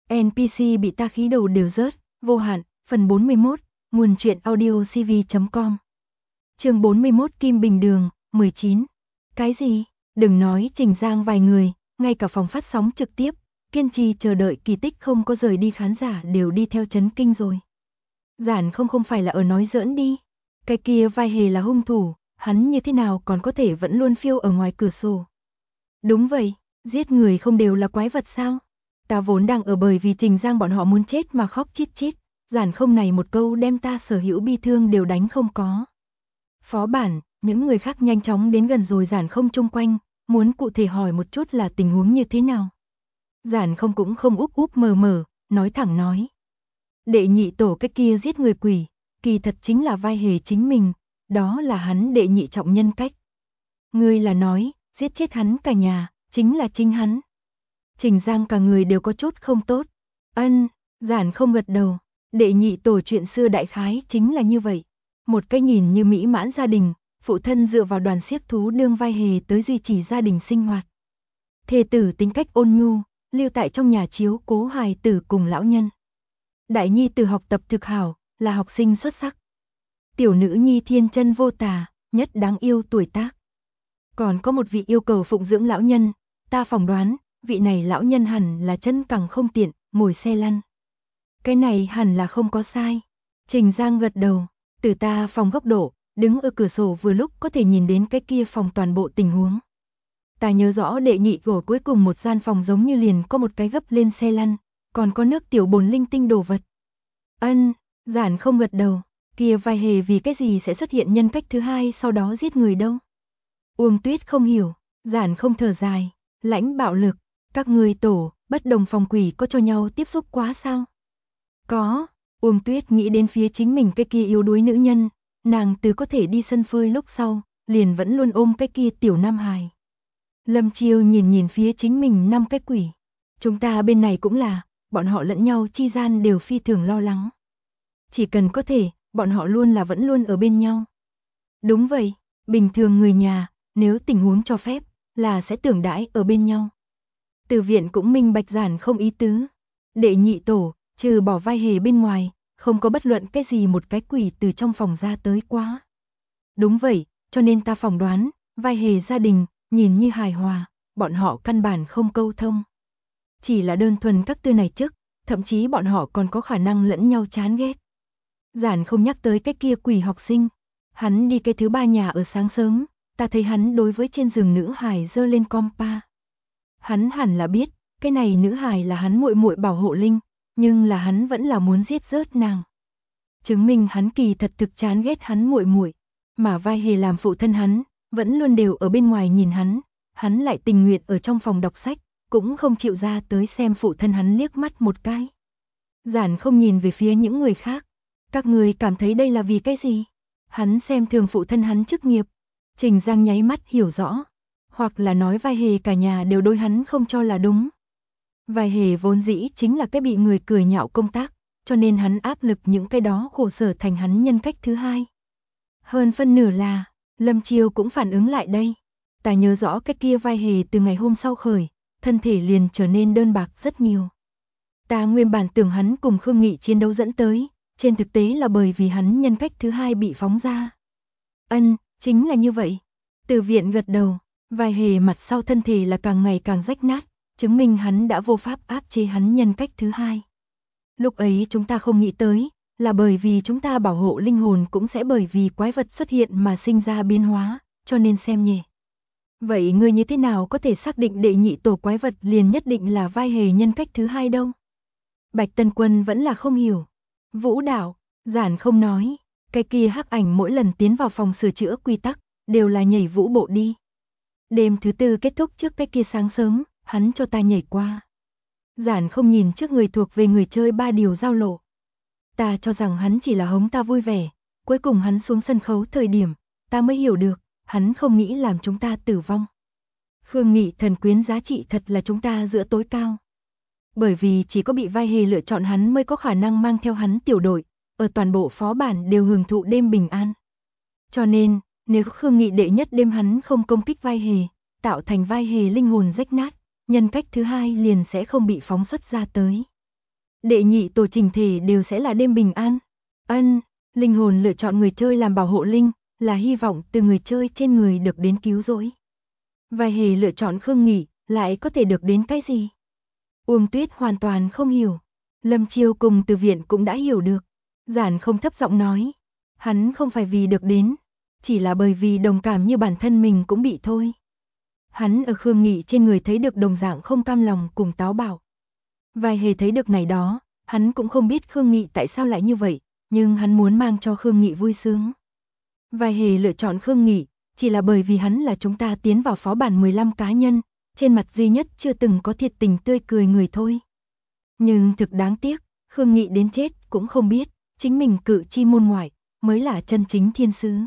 NPC bị ta khí đầu đều rớt, vô hạn, phần 41, nguồn truyện audiocv.com. Chương 41 Kim Bình Đường, 19. Cái gì? Đừng nói Trình Giang vài người, ngay cả phòng phát sóng trực tiếp, kiên trì chờ đợi kỳ tích không có rời đi khán giả đều đi theo chấn kinh rồi. Giản không phải là ở nói giỡn đi. Cái kia vai hề là hung thủ, hắn như thế nào còn có thể vẫn luôn phiêu ở ngoài cửa sổ. Đúng vậy, giết người không đều là quái vật sao? Ta vốn đang ở bởi vì Trình Giang bọn họ muốn chết mà khóc chít chít, Giản không này một câu đem ta sở hữu bi thương đều đánh không có. Phó bản, những người khác nhanh chóng đến gần rồi Giản không chung quanh, muốn cụ thể hỏi một chút là tình huống như thế nào. Giản không cũng không úp úp mờ mờ, nói thẳng nói. Đệ nhị tổ cái kia giết người quỷ, kỳ thật chính là vai hề chính mình, đó là hắn đệ nhị trọng nhân cách. Ngươi là nói, giết chết hắn cả nhà, chính là chính hắn. Trình Giang cả người đều có chút không tốt. Giản không gật đầu, đệ nhị tổ chuyện xưa đại khái chính là như vậy. Một cái nhìn như mỹ mãn gia đình, phụ thân dựa vào đoàn xiếc thú đương vai hề tới duy trì gia đình sinh hoạt. Thê tử tính cách ôn nhu, lưu tại trong nhà chiếu cố hài tử cùng lão nhân. Đại nhi tử học tập thực hảo, là học sinh xuất sắc. Tiểu nữ nhi thiên chân vô tà, nhất đáng yêu tuổi tác. Còn có một vị yêu cầu phụng dưỡng lão nhân, ta phỏng đoán, vị này lão nhân hẳn là chân cẳng không tiện, ngồi xe lăn. Cái này hẳn là không có sai. Trình Giang gật đầu, từ ta phòng góc độ, đứng ở cửa sổ vừa lúc có thể nhìn đến cái kia phòng toàn bộ tình huống. Ta nhớ rõ đệ nhị của cuối cùng một gian phòng giống như liền có một cái gấp lên xe lăn, còn có nước tiểu bồn linh tinh đồ vật. Giản không gật đầu, kia vai hề vì cái gì sẽ xuất hiện nhân cách thứ hai sau đó giết người đâu. Uông Tuyết không hiểu, Giản không thở dài, lãnh bạo lực, các người tổ, bất đồng phòng quỷ có cho nhau tiếp xúc quá sao? Có, Uông Tuyết nghĩ đến phía chính mình cái kia yếu đuối nữ nhân, nàng từ có thể đi sân phơi lúc sau, liền vẫn luôn ôm cái kia tiểu nam hài. Lâm Chiêu nhìn phía chính mình 5 cái quỷ. Chúng ta bên này cũng là, bọn họ lẫn nhau chi gian đều phi thường lo lắng. Chỉ cần có thể, bọn họ luôn là vẫn luôn ở bên nhau. Đúng vậy, bình thường người nhà, nếu tình huống cho phép, là sẽ tưởng đãi ở bên nhau. Từ viện cũng minh bạch Giản không ý tứ. Đệ nhị tổ, trừ bỏ vai hề bên ngoài, không có bất luận cái gì một cái quỷ từ trong phòng ra tới quá. Đúng vậy, cho nên ta phỏng đoán, vai hề gia đình, nhìn như hài hòa, bọn họ căn bản không câu thông. Chỉ là đơn thuần các tư này chức, thậm chí bọn họ còn có khả năng lẫn nhau chán ghét. Giản không nhắc tới cái kia quỷ học sinh. Hắn đi cái thứ ba nhà ở sáng sớm, ta thấy hắn đối với trên giường nữ hài giơ lên compa. Hắn hẳn là biết, cái này nữ hài là hắn muội muội bảo hộ linh, nhưng là hắn vẫn là muốn giết rớt nàng. Chứng minh hắn kỳ thật thực chán ghét hắn muội muội, mà vai hề làm phụ thân hắn, vẫn luôn đều ở bên ngoài nhìn hắn lại tình nguyện ở trong phòng đọc sách, cũng không chịu ra tới xem phụ thân hắn liếc mắt một cái. Giản không nhìn về phía những người khác, các người cảm thấy đây là vì cái gì? Hắn xem thường phụ thân hắn chức nghiệp. Trình Giang nháy mắt hiểu rõ, hoặc là nói vai hề cả nhà đều đối hắn không cho là đúng. Vai hề vốn dĩ chính là cái bị người cười nhạo công tác, cho nên hắn áp lực những cái đó khổ sở thành hắn nhân cách thứ hai. Hơn phân nửa là, Lâm Chiêu cũng phản ứng lại đây. Ta nhớ rõ cái kia vai hề từ ngày hôm sau khởi, thân thể liền trở nên đơn bạc rất nhiều. Ta nguyên bản tưởng hắn cùng Khương Nghị chiến đấu dẫn tới, trên thực tế là bởi vì hắn nhân cách thứ hai bị phóng ra. Chính là như vậy. Từ viện gật đầu, vai hề mặt sau thân thể là càng ngày càng rách nát, chứng minh hắn đã vô pháp áp chế hắn nhân cách thứ hai. Lúc ấy chúng ta không nghĩ tới, là bởi vì chúng ta bảo hộ linh hồn cũng sẽ bởi vì quái vật xuất hiện mà sinh ra biến hóa, cho nên xem nhẹ. Vậy ngươi như thế nào có thể xác định đệ nhị tổ quái vật liền nhất định là vai hề nhân cách thứ hai đâu? Bạch Tân Quân vẫn là không hiểu. Vũ đạo, Giản không nói, cái kia hắc ảnh mỗi lần tiến vào phòng sửa chữa quy tắc, đều là nhảy vũ bộ đi. Đêm thứ tư kết thúc trước cái kia sáng sớm, hắn cho ta nhảy qua. Giản không nhìn trước người thuộc về người chơi 3 điều giao lộ. Ta cho rằng hắn chỉ là hống ta vui vẻ, cuối cùng hắn xuống sân khấu thời điểm, ta mới hiểu được, hắn không nghĩ làm chúng ta tử vong. Khương Nghị thần quyến giá trị thật là chúng ta giữa tối cao. Bởi vì chỉ có bị vai hề lựa chọn hắn mới có khả năng mang theo hắn tiểu đội, ở toàn bộ phó bản đều hưởng thụ đêm bình an. Cho nên, nếu Khương Nghị đệ nhất đêm hắn không công kích vai hề, tạo thành vai hề linh hồn rách nát, nhân cách thứ hai liền sẽ không bị phóng xuất ra tới. Đệ nhị tổ trình thể đều sẽ là đêm bình an. Ân, linh hồn lựa chọn người chơi làm bảo hộ linh, là hy vọng từ người chơi trên người được đến cứu rỗi. Vai hề lựa chọn Khương Nghị, lại có thể được đến cái gì? Uông Tuyết hoàn toàn không hiểu. Lâm Chiêu cùng Từ Viện cũng đã hiểu được. Giản không thấp giọng nói. Hắn không phải vì được đến, chỉ là bởi vì đồng cảm như bản thân mình cũng bị thôi. Hắn ở Khương Nghị trên người thấy được đồng dạng không cam lòng cùng táo bạo. Vai hề thấy được này đó, hắn cũng không biết Khương Nghị tại sao lại như vậy, nhưng hắn muốn mang cho Khương Nghị vui sướng. Vai hề lựa chọn Khương Nghị, chỉ là bởi vì hắn là chúng ta tiến vào phó bản 15 cá nhân, trên mặt duy nhất chưa từng có thiệt tình tươi cười người thôi. Nhưng thực đáng tiếc, Khương Nghị đến chết cũng không biết, chính mình cự chi môn ngoại, mới là chân chính thiên sứ.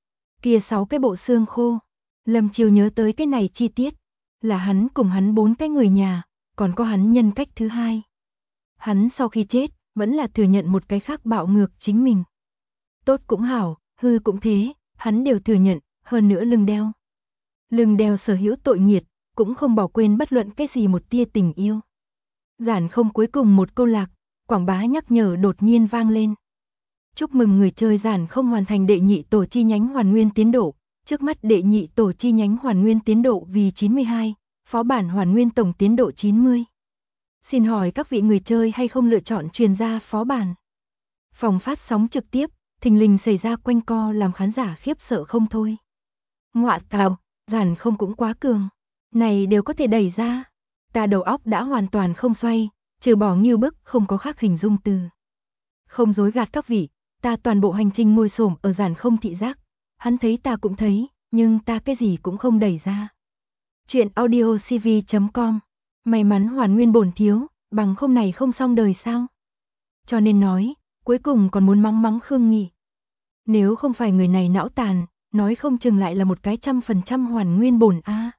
Kia 6 cái bộ xương khô, Lâm Chiêu nhớ tới cái này chi tiết, là hắn cùng hắn 4 cái người nhà, còn có hắn nhân cách thứ hai. Hắn sau khi chết, vẫn là thừa nhận một cái khác bạo ngược chính mình. Tốt cũng hảo, hư cũng thế, hắn đều thừa nhận, hơn nữa lưng đeo. Lưng đeo sở hữu tội nghiệt, cũng không bỏ quên bất luận cái gì một tia tình yêu. Giản không cuối cùng một câu lạc, quảng bá nhắc nhở đột nhiên vang lên. Chúc mừng người chơi giản không hoàn thành đệ nhị tổ chi nhánh hoàn nguyên tiến độ, trước mắt đệ nhị tổ chi nhánh hoàn nguyên tiến độ vì 92, phó bản hoàn nguyên tổng tiến độ 90. Xin hỏi các vị người chơi hay không lựa chọn truyền ra phó bản. Phòng phát sóng trực tiếp, thình lình xảy ra quanh co làm khán giả khiếp sợ không thôi. Ngọa tào, giản không cũng quá cường. Này đều có thể đẩy ra. Ta đầu óc đã hoàn toàn không xoay, trừ bỏ nghiêu bức không có khác hình dung từ. Không dối gạt các vị, ta toàn bộ hành trình ngồi xổm ở giản không thị giác. Hắn thấy ta cũng thấy, nhưng ta cái gì cũng không đẩy ra. Chuyện audiocv.com. May mắn hoàn nguyên bổn thiếu, bằng không này không xong đời sao. Cho nên nói, cuối cùng còn muốn mắng Khương Nghị. Nếu không phải người này não tàn, nói không chừng lại là một cái 100% hoàn nguyên bổn a.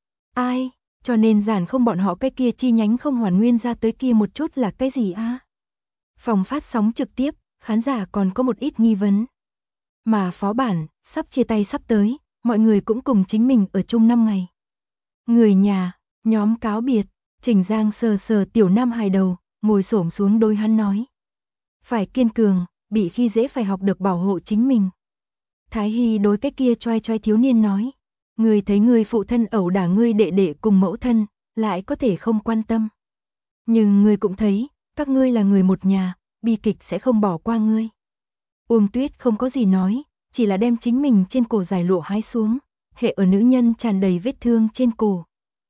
Ai, cho nên giản không bọn họ cái kia chi nhánh không hoàn nguyên ra tới kia một chút là cái gì a? Phòng phát sóng trực tiếp, khán giả còn có một ít nghi vấn. Mà phó bản, sắp chia tay sắp tới, mọi người cũng cùng chính mình ở chung 5 ngày. Người nhà, nhóm cáo biệt, Trình Giang sờ sờ tiểu nam hài đầu, ngồi xổm xuống đôi hắn nói. Phải kiên cường, bị khi dễ phải học được bảo hộ chính mình. Thái Hy đối cái kia choai choai thiếu niên nói. Người thấy người phụ thân ẩu đả ngươi đệ đệ cùng mẫu thân, lại có thể không quan tâm. Nhưng ngươi cũng thấy, các ngươi là người một nhà, bi kịch sẽ không bỏ qua ngươi. Uông Tuyết không có gì nói, chỉ là đem chính mình trên cổ dài lụa hái xuống, hệ ở nữ nhân tràn đầy vết thương trên cổ.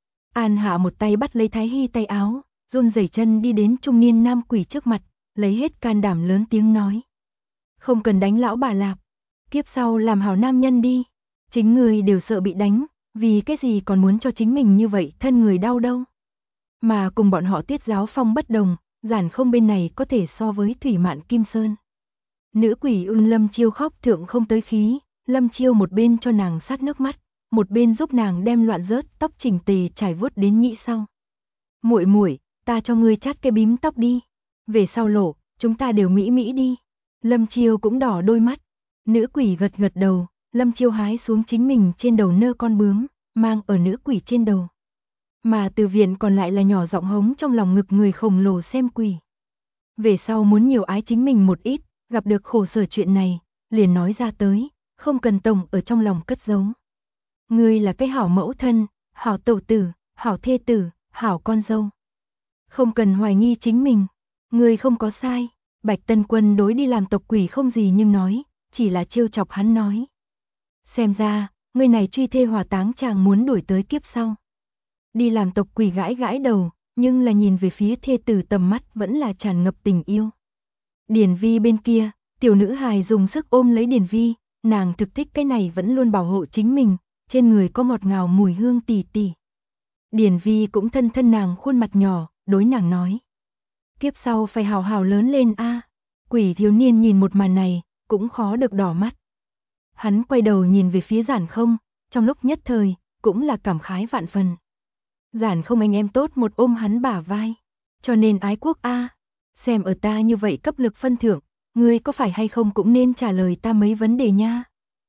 An Hạ một tay bắt lấy Thái Hy tay áo, run rẩy chân đi đến trung niên nam quỷ trước mặt, lấy hết can đảm lớn tiếng nói. Không cần đánh lão bà lạp, kiếp sau làm hảo nam nhân đi. Chính người đều sợ bị đánh, vì cái gì còn muốn cho chính mình như vậy thân người đau đâu. Mà cùng bọn họ Tuyết giáo phong bất đồng, giản không bên này có thể so với Thủy Mạn Kim Sơn. Nữ quỷ Lâm Chiêu khóc thượng không tới khí, Lâm Chiêu một bên cho nàng sát nước mắt, một bên giúp nàng đem loạn rớt tóc chỉnh tề trải vuốt đến nhĩ sau. Muội muội, ta cho ngươi chát cái bím tóc đi, về sau lộ, chúng ta đều mỹ mỹ đi. Lâm Chiêu cũng đỏ đôi mắt, nữ quỷ gật gật đầu. Lâm Chiêu hái xuống chính mình trên đầu nơ con bướm, mang ở nữ quỷ trên đầu. Mà Từ Viện còn lại là nhỏ giọng hống trong lòng ngực người khổng lồ xem quỷ. Về sau muốn nhiều ái chính mình một ít, gặp được khổ sở chuyện này, liền nói ra tới, không cần tổng ở trong lòng cất giấu. Ngươi là cái hảo mẫu thân, hảo tẩu tử, hảo thê tử, hảo con dâu. Không cần hoài nghi chính mình, ngươi không có sai. Bạch Tân Quân đối đi làm tộc quỷ không gì nhưng nói, chỉ là trêu chọc hắn nói. Xem ra, người này truy thê hỏa táng chàng muốn đuổi tới kiếp sau. Đi làm tộc quỷ gãi gãi đầu, nhưng là nhìn về phía thê tử tầm mắt vẫn là tràn ngập tình yêu. Điển Vi bên kia, tiểu nữ hài dùng sức ôm lấy Điển Vi, nàng thực thích cái này vẫn luôn bảo hộ chính mình, trên người có ngọt ngào mùi hương tỉ tỉ. Điển Vi cũng thân thân nàng khuôn mặt nhỏ, đối nàng nói. Kiếp sau phải hào hào lớn lên a. Quỷ thiếu niên nhìn một màn này, cũng khó được đỏ mắt. Hắn quay đầu nhìn về phía Giản Không, trong lúc nhất thời, cũng là cảm khái vạn phần. Giản Không anh em tốt một ôm hắn bả vai. Cho nên ái quốc a, xem ở ta như vậy cấp lực phân thưởng, ngươi có phải hay không cũng nên trả lời ta mấy vấn đề nha.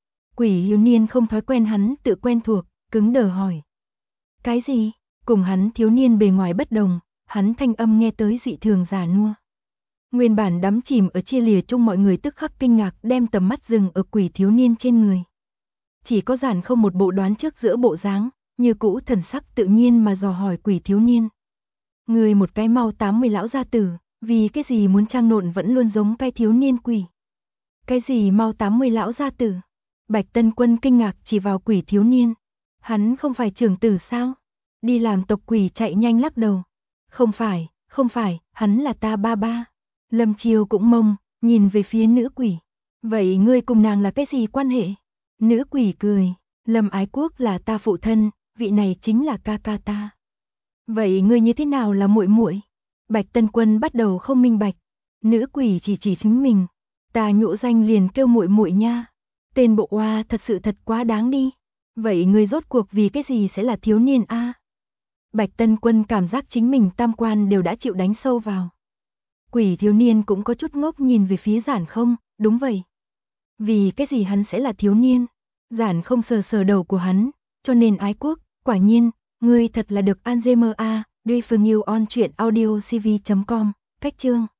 Quỷ thiếu niên không thói quen hắn tự quen thuộc, cứng đờ hỏi. Cái gì? Cùng hắn thiếu niên bề ngoài bất đồng, hắn thanh âm nghe tới dị thường già nua. Nguyên bản đắm chìm ở chia lìa chung mọi người tức khắc kinh ngạc đem tầm mắt dừng ở quỷ thiếu niên trên người. Chỉ có Giản không một bộ đoán trước giữa bộ dáng, như cũ thần sắc tự nhiên mà dò hỏi quỷ thiếu niên. Người một cái mau 80 lão gia tử, vì cái gì muốn trang nộn vẫn luôn giống cái thiếu niên quỷ. Cái gì mau 80 lão gia tử? Bạch Tân Quân kinh ngạc chỉ vào quỷ thiếu niên. Hắn không phải trưởng tử sao? Đi làm tộc quỷ chạy nhanh lắc đầu. Không phải, hắn là ta ba ba. Lâm Chiêu cũng mông, nhìn về phía nữ quỷ. Vậy ngươi cùng nàng là cái gì quan hệ? Nữ quỷ cười, Lâm Ái Quốc là ta phụ thân, vị này chính là ca ca ta. Vậy ngươi như thế nào là muội muội? Bạch Tân Quân bắt đầu không minh bạch. Nữ quỷ chỉ chính mình. Ta nhũ danh liền kêu muội muội nha. Tên bộ oa thật sự thật quá đáng đi. Vậy ngươi rốt cuộc vì cái gì sẽ là thiếu niên a? Bạch Tân Quân cảm giác chính mình tam quan đều đã chịu đánh sâu vào. Quỷ thiếu niên cũng có chút ngốc nhìn về phía Giản không, đúng vậy. Vì cái gì hắn sẽ là thiếu niên? Giản không sờ đầu của hắn, cho nên Ái Quốc, quả nhiên, ngươi thật là được Alzheimer a. Referral on truyện audio cv.com, cách chương.